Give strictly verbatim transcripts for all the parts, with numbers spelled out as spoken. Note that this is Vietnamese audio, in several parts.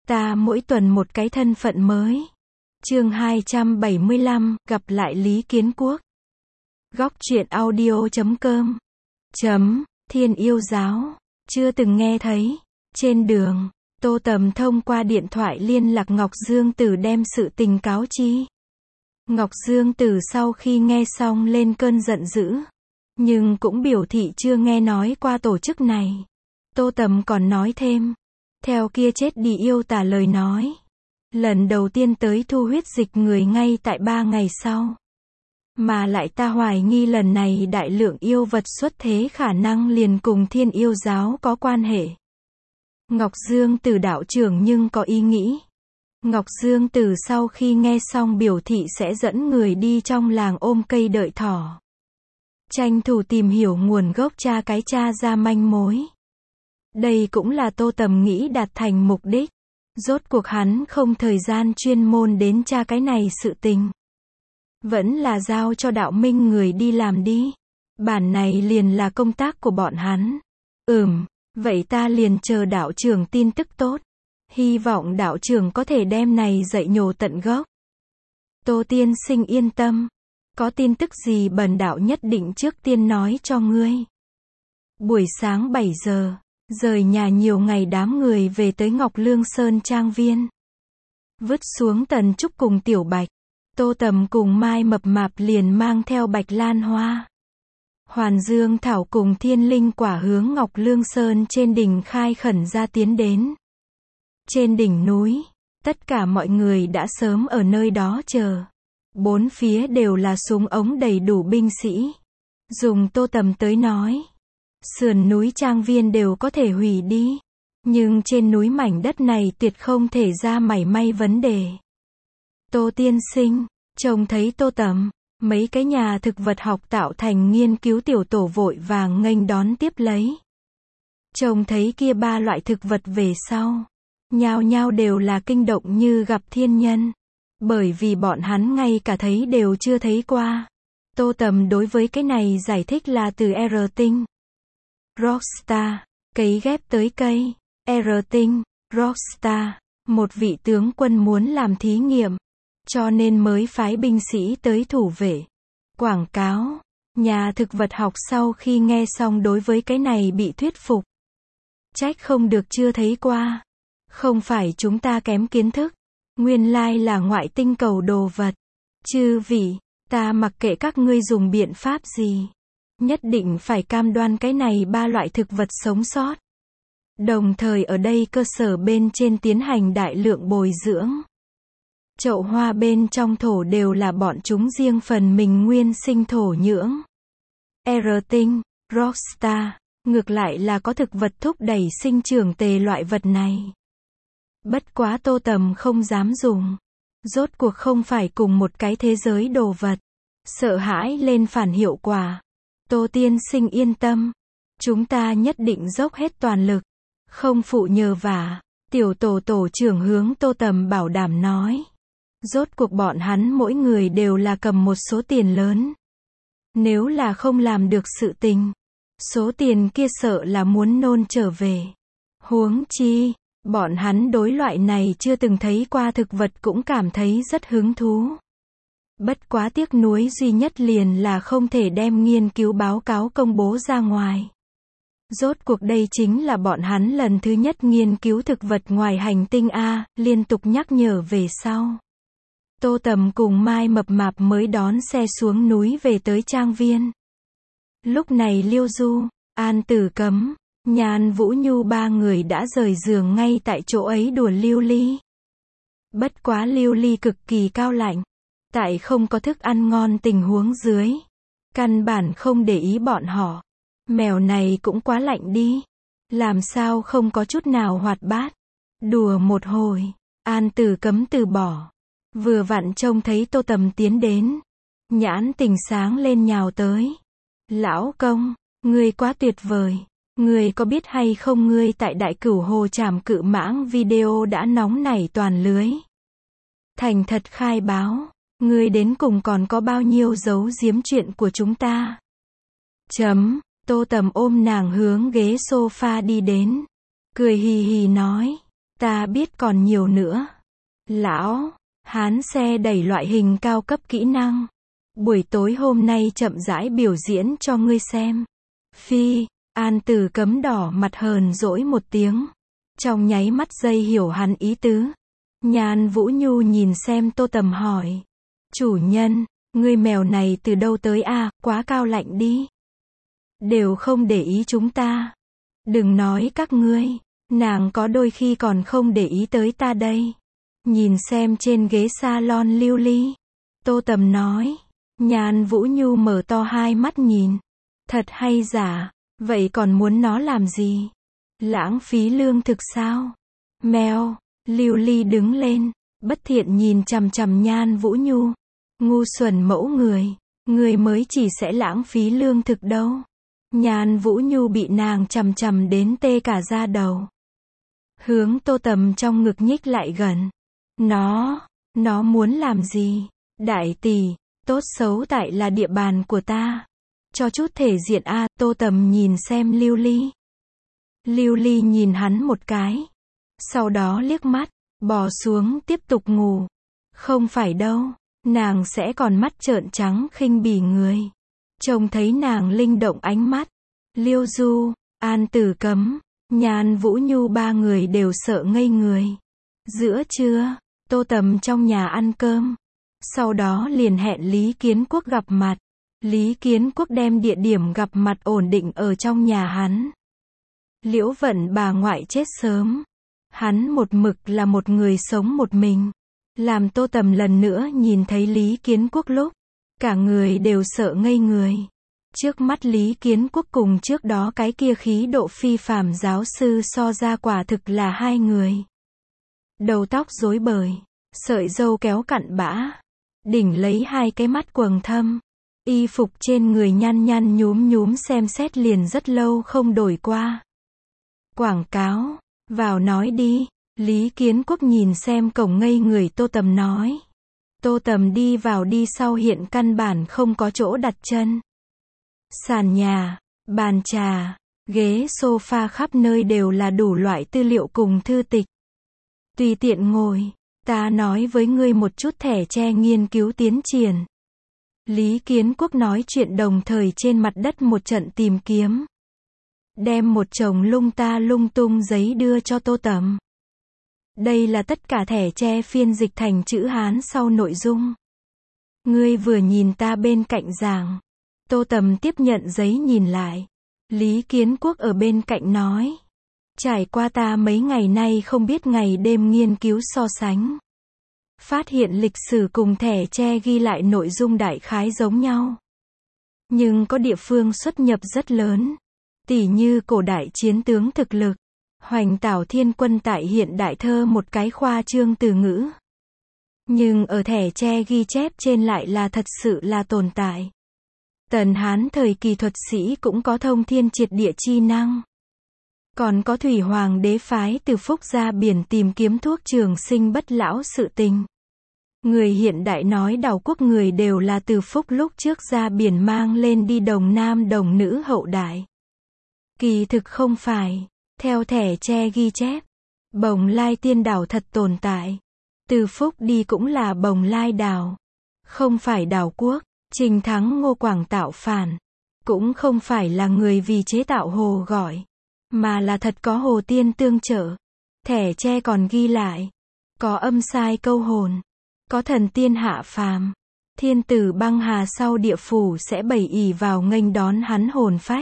Ta mỗi tuần một cái thân phận mới. Chương hai trăm bảy mươi lăm, gặp lại Lý Kiến Quốc. Góc truyện audio chấm com. Chấm, Thiên Yêu Giáo. Chưa từng nghe thấy. Trên đường, Tô Tầm thông qua điện thoại liên lạc Ngọc Dương Tử đem sự tình cáo chi. Ngọc Dương Tử sau khi nghe xong lên cơn giận dữ. Nhưng cũng biểu thị chưa nghe nói qua tổ chức này. Tô Tầm còn nói thêm. Theo kia chết đi yêu tả lời nói. Lần đầu tiên tới thu huyết dịch người ngay tại ba ngày sau. Mà lại ta hoài nghi lần này đại lượng yêu vật xuất thế khả năng liền cùng Thiên Yêu Giáo có quan hệ. Ngọc Dương Tử đạo trưởng nhưng có ý nghĩ. Ngọc Dương Tử sau khi nghe xong biểu thị sẽ dẫn người đi trong làng ôm cây đợi thỏ. Tranh thủ tìm hiểu nguồn gốc tra cái tra ra manh mối. Đây cũng là Tô Tầm nghĩ đạt thành mục đích. Rốt cuộc hắn không thời gian chuyên môn đến tra cái này sự tình. Vẫn là giao cho đạo minh người đi làm đi. Bản này liền là công tác của bọn hắn. Ừm, vậy ta liền chờ đạo trưởng tin tức tốt. Hy vọng đạo trưởng có thể đem này dạy nhổ tận gốc. Tô tiên sinh yên tâm. Có tin tức gì bần đạo nhất định trước tiên nói cho ngươi. Buổi sáng bảy giờ. Rời nhà nhiều ngày đám người về tới Ngọc Lương Sơn Trang Viên. Vứt xuống Tần Trúc cùng Tiểu Bạch. Tô Tầm cùng Mai Mập Mạp liền mang theo Bạch Lan Hoa. Hoàn Dương Thảo cùng Thiên Linh Quả hướng Ngọc Lương Sơn trên đỉnh khai khẩn ra tiến đến. Trên đỉnh núi, tất cả mọi người đã sớm ở nơi đó chờ. Bốn phía đều là súng ống đầy đủ binh sĩ. Dùng Tô Tầm tới nói. Sườn núi Trang Viên đều có thể hủy đi. Nhưng trên núi mảnh đất này tuyệt không thể ra mảy may vấn đề. Tô tiên sinh, trông thấy Tô Tầm, mấy cái nhà thực vật học tạo thành nghiên cứu tiểu tổ vội vàng nghênh đón tiếp lấy. Trông thấy kia ba loại thực vật về sau. Nhao nhao đều là kinh động như gặp thiên nhân. Bởi vì bọn hắn ngay cả thấy đều chưa thấy qua. Tô Tầm đối với cái này giải thích là từ R tinh. Rockstar, cấy ghép tới cây, R tinh, Rockstar, một vị tướng quân muốn làm thí nghiệm, cho nên mới phái binh sĩ tới thủ vệ. Quảng cáo, nhà thực vật học sau khi nghe xong đối với cái này bị thuyết phục. Trách không được chưa thấy qua. Không phải chúng ta kém kiến thức, nguyên lai là ngoại tinh cầu đồ vật. Chư vị, ta mặc kệ các ngươi dùng biện pháp gì. Nhất định phải cam đoan cái này ba loại thực vật sống sót. Đồng thời ở đây cơ sở bên trên tiến hành đại lượng bồi dưỡng. Chậu hoa bên trong thổ đều là bọn chúng riêng phần mình nguyên sinh thổ nhưỡng. R tinh, Rockstar, ngược lại là có thực vật thúc đẩy sinh trưởng tề loại vật này. Bất quá Tô Tầm không dám dùng. Rốt cuộc không phải cùng một cái thế giới đồ vật. Sợ hãi lên phản hiệu quả. Tô tiên sinh yên tâm. Chúng ta nhất định dốc hết toàn lực. Không phụ nhờ vả. Tiểu tổ tổ trưởng hướng Tô Tầm bảo đảm nói. Rốt cuộc bọn hắn mỗi người đều là cầm một số tiền lớn. Nếu là không làm được sự tình. Số tiền kia sợ là muốn nôn trở về. Huống chi. Bọn hắn đối loại này chưa từng thấy qua thực vật cũng cảm thấy rất hứng thú. Bất quá tiếc nuối duy nhất liền là không thể đem nghiên cứu báo cáo công bố ra ngoài. Rốt cuộc đây chính là bọn hắn lần thứ nhất nghiên cứu thực vật ngoài hành tinh A, liên tục nhắc nhở về sau. Tô Tầm cùng Mai Mập Mạp mới đón xe xuống núi về tới Trang Viên. Lúc này Liêu Du, An Tử Cấm, Nhan Vũ Nhu ba người đã rời giường ngay tại chỗ ấy đùa Lưu Ly. Bất quá Lưu Ly cực kỳ cao lạnh. Tại không có thức ăn ngon tình huống dưới. Căn bản không để ý bọn họ. Mèo này cũng quá lạnh đi. Làm sao không có chút nào hoạt bát. Đùa một hồi. An Tử Cấm từ bỏ. Vừa vặn trông thấy Tô Tầm tiến đến. Nhãn tình sáng lên nhào tới. Lão công, ngươi quá tuyệt vời. Ngươi có biết hay không ngươi tại Đại Cửu Hồ Trảm Cự Mãng video đã nóng nảy toàn lưới. Thành thật khai báo. Ngươi đến cùng còn có bao nhiêu giấu giếm chuyện của chúng ta. Chấm, Tô Tầm ôm nàng hướng ghế sofa đi đến. Cười hì hì nói. Ta biết còn nhiều nữa. Lão, Hán xe đẩy loại hình cao cấp kỹ năng. Buổi tối hôm nay chậm rãi biểu diễn cho ngươi xem. Phi, An Tử Cấm đỏ mặt hờn dỗi một tiếng. Trong nháy mắt giây hiểu hắn ý tứ. Nhan Vũ Nhu nhìn xem Tô Tầm hỏi. Chủ nhân, ngươi mèo này từ đâu tới à, quá cao lạnh đi. Đều không để ý chúng ta. Đừng nói các ngươi, nàng có đôi khi còn không để ý tới ta đây. Nhìn xem trên ghế salon lưu ly. Tô Tầm nói. Nhan Vũ Nhu mở to hai mắt nhìn. Thật hay giả, vậy còn muốn nó làm gì? Lãng phí lương thực sao? Mèo, lưu ly đứng lên, bất thiện nhìn chằm chằm Nhan Vũ Nhu. Ngu xuẩn mẫu người, người mới chỉ sẽ lãng phí lương thực đâu. Nhan Vũ Nhu bị nàng chằm chằm đến tê cả da đầu. Hướng Tô Tầm trong ngực nhích lại gần. Nó, nó muốn làm gì? Đại tỷ, tốt xấu tại là địa bàn của ta. Cho chút thể diện a. Tô Tầm nhìn xem Lưu Ly. Lưu Ly nhìn hắn một cái. Sau đó liếc mắt, bò xuống tiếp tục ngủ. Không phải đâu, nàng sẽ còn mắt trợn trắng khinh bỉ người. Trông thấy nàng linh động ánh mắt. Liêu Du, An Tử Cấm, Nhan Vũ Nhu ba người đều sợ ngây người. Giữa trưa, Tô Tầm trong nhà ăn cơm. Sau đó liền hẹn Lý Kiến Quốc gặp mặt. Lý Kiến Quốc đem địa điểm gặp mặt ổn định ở trong nhà hắn. Liễu Vận bà ngoại chết sớm. Hắn một mực là một người sống một mình. Làm Tô Tầm lần nữa nhìn thấy Lý Kiến Quốc lúc, cả người đều sợ ngây người. Trước mắt Lý Kiến Quốc cùng trước đó cái kia khí độ phi phàm giáo sư so ra quả thực là hai người. Đầu tóc rối bời, sợi râu kéo cặn bã, đỉnh lấy hai cái mắt quầng thâm. Y phục trên người nhăn nhăn nhúm nhúm xem xét liền rất lâu không đổi qua. Quảng cáo, vào nói đi. Lý Kiến Quốc nhìn xem cổng ngây người Tô Tầm nói. Tô Tầm đi vào đi sau hiện căn bản không có chỗ đặt chân. Sàn nhà, bàn trà, ghế sofa khắp nơi đều là đủ loại tư liệu cùng thư tịch. Tùy tiện ngồi, ta nói với ngươi một chút thẻ tre nghiên cứu tiến triển. Lý Kiến Quốc nói chuyện đồng thời trên mặt đất một trận tìm kiếm. Đem một chồng lung ta lung tung giấy đưa cho Tô Tầm. Đây là tất cả thẻ tre phiên dịch thành chữ Hán sau nội dung. Ngươi vừa nhìn ta bên cạnh giảng. Tô Tầm tiếp nhận giấy nhìn lại. Lý Kiến Quốc ở bên cạnh nói. Trải qua ta mấy ngày nay không biết ngày đêm nghiên cứu so sánh. Phát hiện lịch sử cùng thẻ tre ghi lại nội dung đại khái giống nhau. Nhưng có địa phương xuất nhập rất lớn. Tỉ như cổ đại chiến tướng thực lực. Hoành Tảo Thiên Quân tại hiện đại thơ một cái khoa trương từ ngữ. Nhưng ở thẻ tre ghi chép trên lại là thật sự là tồn tại. Tần Hán thời kỳ thuật sĩ cũng có thông thiên triệt địa chi năng. Còn có Thủy Hoàng đế phái Từ Phúc ra biển tìm kiếm thuốc trường sinh bất lão sự tình. Người hiện đại nói đảo quốc người đều là Từ Phúc lúc trước ra biển mang lên đi đồng nam đồng nữ hậu đại. Kỳ thực không phải. Theo thẻ tre ghi chép, Bồng Lai Tiên đảo thật tồn tại. Từ Phúc đi cũng là Bồng Lai đảo. Không phải đảo quốc. Trình Thắng Ngô Quảng tạo phản. Cũng không phải là người vì chế tạo hồ gọi. Mà là thật có hồ tiên tương trợ. Thẻ tre còn ghi lại. Có âm sai câu hồn. Có thần tiên hạ phàm. Thiên tử băng hà sau địa phủ sẽ bày ỷ vào nghênh đón hắn hồn phách.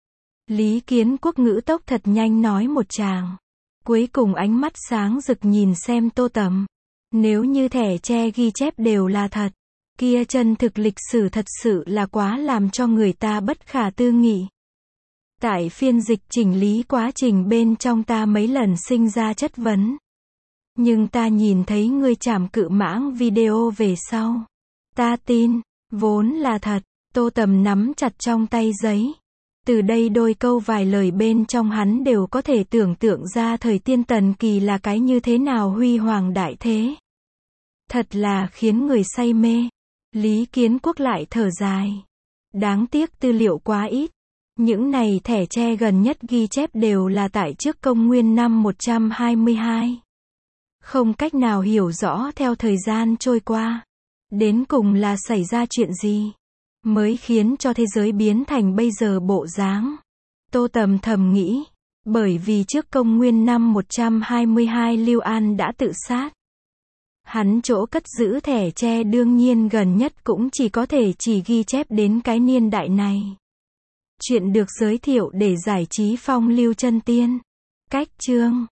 Lý Kiến Quốc ngữ tốc thật nhanh nói một tràng. Cuối cùng ánh mắt sáng rực nhìn xem Tô Tầm. Nếu như thẻ tre ghi chép đều là thật, kia chân thực lịch sử thật sự là quá làm cho người ta bất khả tư nghị. Tại phiên dịch chỉnh lý quá trình bên trong ta mấy lần sinh ra chất vấn. Nhưng ta nhìn thấy ngươi trảm cự mãng video về sau. Ta tin, vốn là thật. Tô Tầm nắm chặt trong tay giấy. Từ đây đôi câu vài lời bên trong hắn đều có thể tưởng tượng ra thời tiên tần kỳ là cái như thế nào huy hoàng đại thế. Thật là khiến người say mê. Lý Kiến Quốc lại thở dài. Đáng tiếc tư liệu quá ít. Những này thẻ tre gần nhất ghi chép đều là tại trước công nguyên năm một trăm hai mươi hai. Không cách nào hiểu rõ theo thời gian trôi qua. Đến cùng là xảy ra chuyện gì? Mới khiến cho thế giới biến thành bây giờ bộ dáng. Tô Tầm thầm nghĩ. Bởi vì trước công nguyên năm một trăm hai mươi hai Lưu An đã tự sát. Hắn chỗ cất giữ thẻ tre đương nhiên gần nhất cũng chỉ có thể chỉ ghi chép đến cái niên đại này. Chuyện được giới thiệu để giải trí phong lưu chân tiên. Cách chương